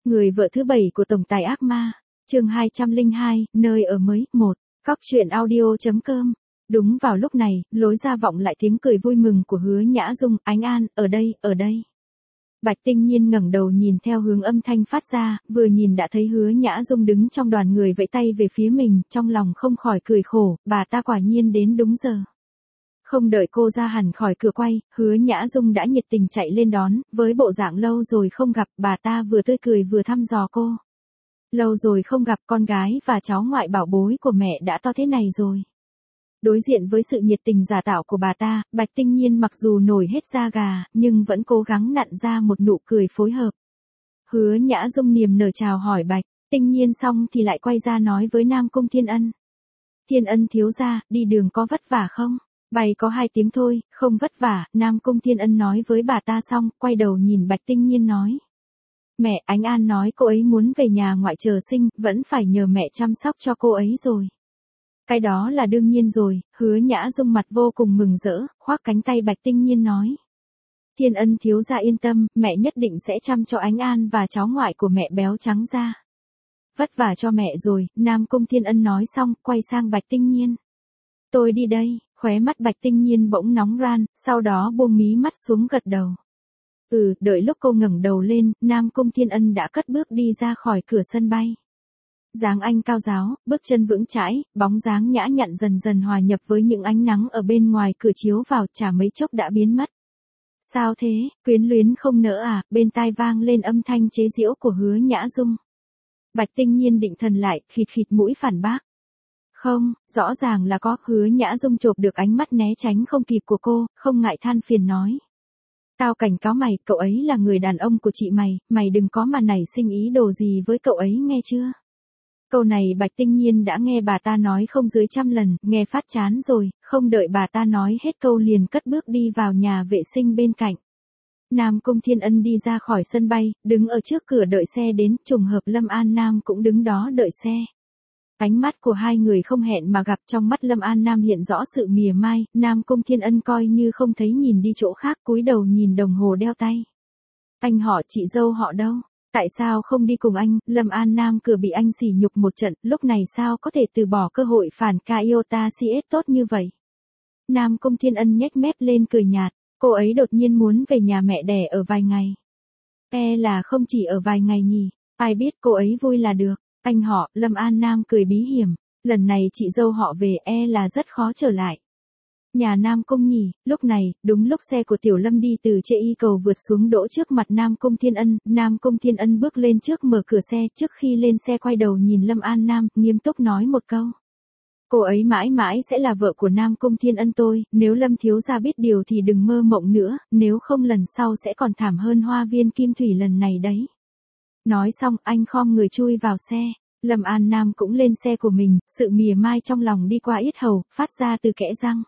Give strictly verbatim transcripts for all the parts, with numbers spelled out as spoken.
Người vợ thứ bảy của tổng tài ác ma, chương hai trăm lẻ hai, nơi ở mới, một. Cóc truyện audio chấm com. Đúng vào lúc này, lối ra vọng lại tiếng cười vui mừng của Hứa Nhã Dung, Ánh An, ở đây, ở đây. Bạch Tinh Nhiên ngẩng đầu nhìn theo hướng âm thanh phát ra, vừa nhìn đã thấy Hứa Nhã Dung đứng trong đoàn người vẫy tay về phía mình, trong lòng không khỏi cười khổ, bà ta quả nhiên đến đúng giờ. Không đợi cô ra hẳn khỏi cửa quay, Hứa Nhã Dung đã nhiệt tình chạy lên đón, với bộ dạng lâu rồi không gặp, bà ta vừa tươi cười vừa thăm dò cô. Lâu rồi không gặp, con gái và cháu ngoại bảo bối của mẹ đã to thế này rồi. Đối diện với sự nhiệt tình giả tạo của bà ta, Bạch Tinh Nhiên mặc dù nổi hết da gà, nhưng vẫn cố gắng nặn ra một nụ cười phối hợp. Hứa Nhã Dung niềm nở chào hỏi Bạch Tinh Nhiên xong thì lại quay ra nói với Nam Cung Thiên Ân. Thiên Ân thiếu gia, đi đường có vất vả không? Bay có hai tiếng thôi, không vất vả, Nam Cung Thiên Ân nói với bà ta xong, quay đầu nhìn Bạch Tinh Nhiên nói. Mẹ, Ánh An nói cô ấy muốn về nhà ngoại chờ sinh, vẫn phải nhờ mẹ chăm sóc cho cô ấy rồi. Cái đó là đương nhiên rồi, Hứa Nhã Dung mặt vô cùng mừng rỡ, khoác cánh tay Bạch Tinh Nhiên nói. Thiên Ân thiếu gia yên tâm, mẹ nhất định sẽ chăm cho Ánh An và cháu ngoại của mẹ béo trắng ra. Vất vả cho mẹ rồi, Nam Cung Thiên Ân nói xong, quay sang Bạch Tinh Nhiên. Tôi đi đây, khóe mắt Bạch Tinh Nhiên bỗng nóng ran, sau đó buông mí mắt xuống gật đầu. Ừ, đợi lúc cô ngẩng đầu lên, Nam Cung Thiên Ân đã cất bước đi ra khỏi cửa sân bay. Dáng anh cao ráo, bước chân vững chãi, bóng dáng nhã nhặn dần dần hòa nhập với những ánh nắng ở bên ngoài cửa chiếu vào, chả mấy chốc đã biến mất. Sao thế, quyến luyến không nỡ à, bên tai vang lên âm thanh chế giễu của Hứa Nhã Dung. Bạch Tinh Nhiên định thần lại, khịt khịt mũi phản bác. Không, rõ ràng là có, Hứa Nhã Dung chộp được ánh mắt né tránh không kịp của cô, không ngại than phiền nói. Tao cảnh cáo mày, cậu ấy là người đàn ông của chị mày, mày đừng có mà nảy sinh ý đồ gì với cậu ấy nghe chưa? Câu này Bạch Tinh Nhiên đã nghe bà ta nói không dưới trăm lần, nghe phát chán rồi, không đợi bà ta nói hết câu liền cất bước đi vào nhà vệ sinh bên cạnh. Nam Cung Thiên Ân đi ra khỏi sân bay, đứng ở trước cửa đợi xe đến, trùng hợp Lâm An Nam cũng đứng đó đợi xe. Ánh mắt của hai người không hẹn mà gặp, trong mắt Lâm An Nam hiện rõ sự mỉa mai, Nam Cung Thiên Ân coi như không thấy nhìn đi chỗ khác, cúi đầu nhìn đồng hồ đeo tay. Anh họ chị dâu họ đâu? Tại sao không đi cùng anh? Lâm An Nam cửa bị anh sỉ nhục một trận, lúc này sao có thể từ bỏ cơ hội phản ca iota xê ét tốt như vậy? Nam Cung Thiên Ân nhếch mép lên cười nhạt, cô ấy đột nhiên muốn về nhà mẹ đẻ ở vài ngày. E là không chỉ ở vài ngày nhỉ, ai biết cô ấy vui là được. Anh họ, Lâm An Nam cười bí hiểm, lần này chị dâu họ về e là rất khó trở lại. Nhà Nam Cung nhỉ, lúc này, đúng lúc xe của Tiểu Lâm đi từ Chê Y cầu vượt xuống đỗ trước mặt Nam Cung Thiên Ân, Nam Cung Thiên Ân bước lên trước mở cửa xe, trước khi lên xe quay đầu nhìn Lâm An Nam, nghiêm túc nói một câu. Cô ấy mãi mãi sẽ là vợ của Nam Cung Thiên Ân tôi, nếu Lâm thiếu gia biết điều thì đừng mơ mộng nữa, nếu không lần sau sẽ còn thảm hơn Hoa Viên Kim Thủy lần này đấy. Nói xong, anh khom người chui vào xe. Lâm An Nam cũng lên xe của mình, sự mỉa mai trong lòng đi qua yết hầu, phát ra từ kẽ răng.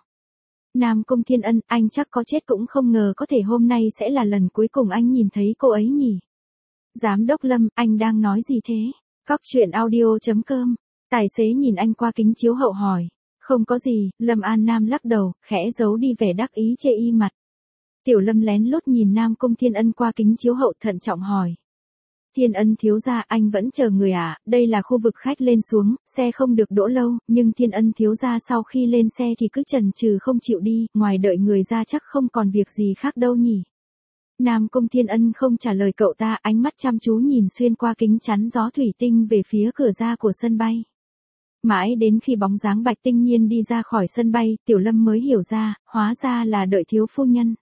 Nam Cung Thiên Ân, anh chắc có chết cũng không ngờ có thể hôm nay sẽ là lần cuối cùng anh nhìn thấy cô ấy nhỉ. Giám đốc Lâm, anh đang nói gì thế? Cóc truyện audio chấm com. Tài xế nhìn anh qua kính chiếu hậu hỏi. Không có gì, Lâm An Nam lắc đầu, khẽ giấu đi vẻ đắc ý chê y mặt. Tiểu Lâm lén lút nhìn Nam Cung Thiên Ân qua kính chiếu hậu thận trọng hỏi. Thiên Ân thiếu gia, anh vẫn chờ người à, đây là khu vực khách lên xuống, xe không được đỗ lâu, nhưng Thiên Ân thiếu gia sau khi lên xe thì cứ chần chừ không chịu đi, ngoài đợi người ra chắc không còn việc gì khác đâu nhỉ. Nam Cung Thiên Ân không trả lời cậu ta, ánh mắt chăm chú nhìn xuyên qua kính chắn gió thủy tinh về phía cửa ra của sân bay. Mãi đến khi bóng dáng Bạch Tinh Nhiên đi ra khỏi sân bay, Tiểu Lâm mới hiểu ra, hóa ra là đợi thiếu phu nhân.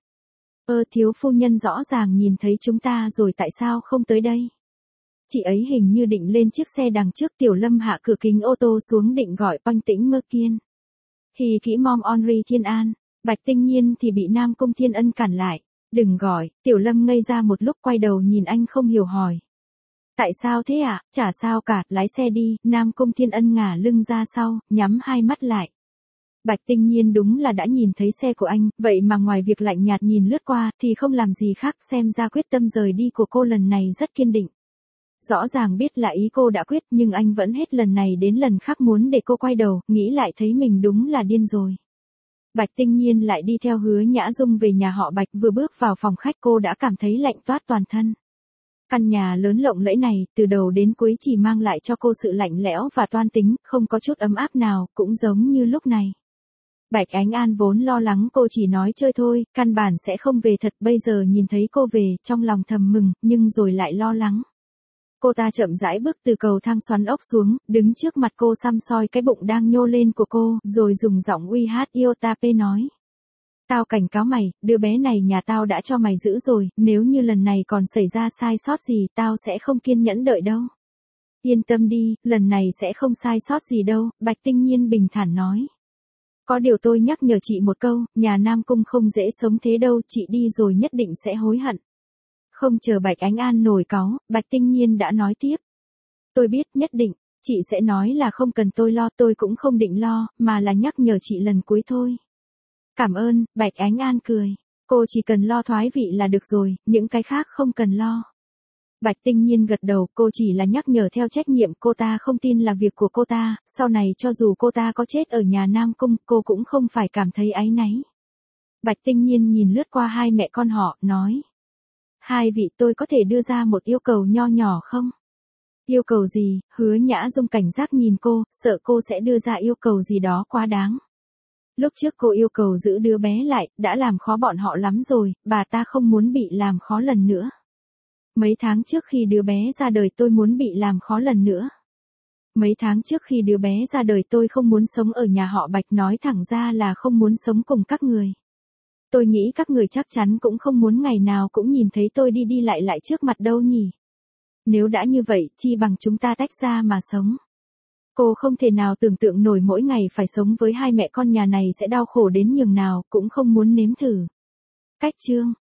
Ơ thiếu phu nhân rõ ràng nhìn thấy chúng ta rồi tại sao không tới đây? Chị ấy hình như định lên chiếc xe đằng trước. Tiểu Lâm hạ cửa kính ô tô xuống định gọi Oanh Tĩnh Mơ Kiên. Thì kỹ mom Henri Thiên An, Bạch Tinh Nhiên thì bị Nam Cung Thiên Ân cản lại. Đừng gọi, Tiểu Lâm ngây ra một lúc quay đầu nhìn anh không hiểu hỏi. Tại sao thế ạ? À? Chả sao cả, lái xe đi. Nam Cung Thiên Ân ngả lưng ra sau, nhắm hai mắt lại. Bạch Tinh Nhiên đúng là đã nhìn thấy xe của anh, vậy mà ngoài việc lạnh nhạt nhìn lướt qua thì không làm gì khác, xem ra quyết tâm rời đi của cô lần này rất kiên định. Rõ ràng biết là ý cô đã quyết nhưng anh vẫn hết lần này đến lần khác muốn để cô quay đầu, nghĩ lại thấy mình đúng là điên rồi. Bạch Tinh Nhiên lại đi theo Hứa Nhã Dung về nhà họ Bạch, vừa bước vào phòng khách cô đã cảm thấy lạnh toát toàn thân. Căn nhà lớn lộng lẫy này, từ đầu đến cuối chỉ mang lại cho cô sự lạnh lẽo và toan tính, không có chút ấm áp nào, cũng giống như lúc này. Bạch Ánh An vốn lo lắng cô chỉ nói chơi thôi, căn bản sẽ không về thật, bây giờ nhìn thấy cô về, trong lòng thầm mừng, nhưng rồi lại lo lắng. Cô ta chậm rãi bước từ cầu thang xoắn ốc xuống, đứng trước mặt cô săm soi cái bụng đang nhô lên của cô, rồi dùng giọng uy hát Iotap nói. Tao cảnh cáo mày, đứa bé này nhà tao đã cho mày giữ rồi, nếu như lần này còn xảy ra sai sót gì, tao sẽ không kiên nhẫn đợi đâu. Yên tâm đi, lần này sẽ không sai sót gì đâu, Bạch Tinh Nhiên bình thản nói. Có điều tôi nhắc nhở chị một câu, nhà Nam Cung không dễ sống thế đâu, chị đi rồi nhất định sẽ hối hận. Không chờ Bạch Ánh An nổi cáu, Bạch Tinh Nhiên đã nói tiếp. Tôi biết, nhất định, chị sẽ nói là không cần tôi lo, tôi cũng không định lo, mà là nhắc nhở chị lần cuối thôi. Cảm ơn, Bạch Ánh An cười. Cô chỉ cần lo thoái vị là được rồi, những cái khác không cần lo. Bạch Tinh Nhiên gật đầu, cô chỉ là nhắc nhở theo trách nhiệm, cô ta không tin là việc của cô ta, sau này cho dù cô ta có chết ở nhà Nam Cung, cô cũng không phải cảm thấy áy náy. Bạch Tinh Nhiên nhìn lướt qua hai mẹ con họ, nói. Hai vị, tôi có thể đưa ra một yêu cầu nho nhỏ không? Yêu cầu gì? Hứa Nhã Dung cảnh giác nhìn cô, sợ cô sẽ đưa ra yêu cầu gì đó quá đáng. Lúc trước cô yêu cầu giữ đứa bé lại, đã làm khó bọn họ lắm rồi, bà ta không muốn bị làm khó lần nữa. Mấy tháng trước khi đứa bé ra đời tôi muốn bị làm khó lần nữa. Mấy tháng trước khi đứa bé ra đời tôi không muốn sống ở nhà họ Bạch, nói thẳng ra là không muốn sống cùng các người. Tôi nghĩ các người chắc chắn cũng không muốn ngày nào cũng nhìn thấy tôi đi đi lại lại trước mặt đâu nhỉ. Nếu đã như vậy, chi bằng chúng ta tách ra mà sống. Cô không thể nào tưởng tượng nổi mỗi ngày phải sống với hai mẹ con nhà này sẽ đau khổ đến nhường nào, cũng không muốn nếm thử. Cách chương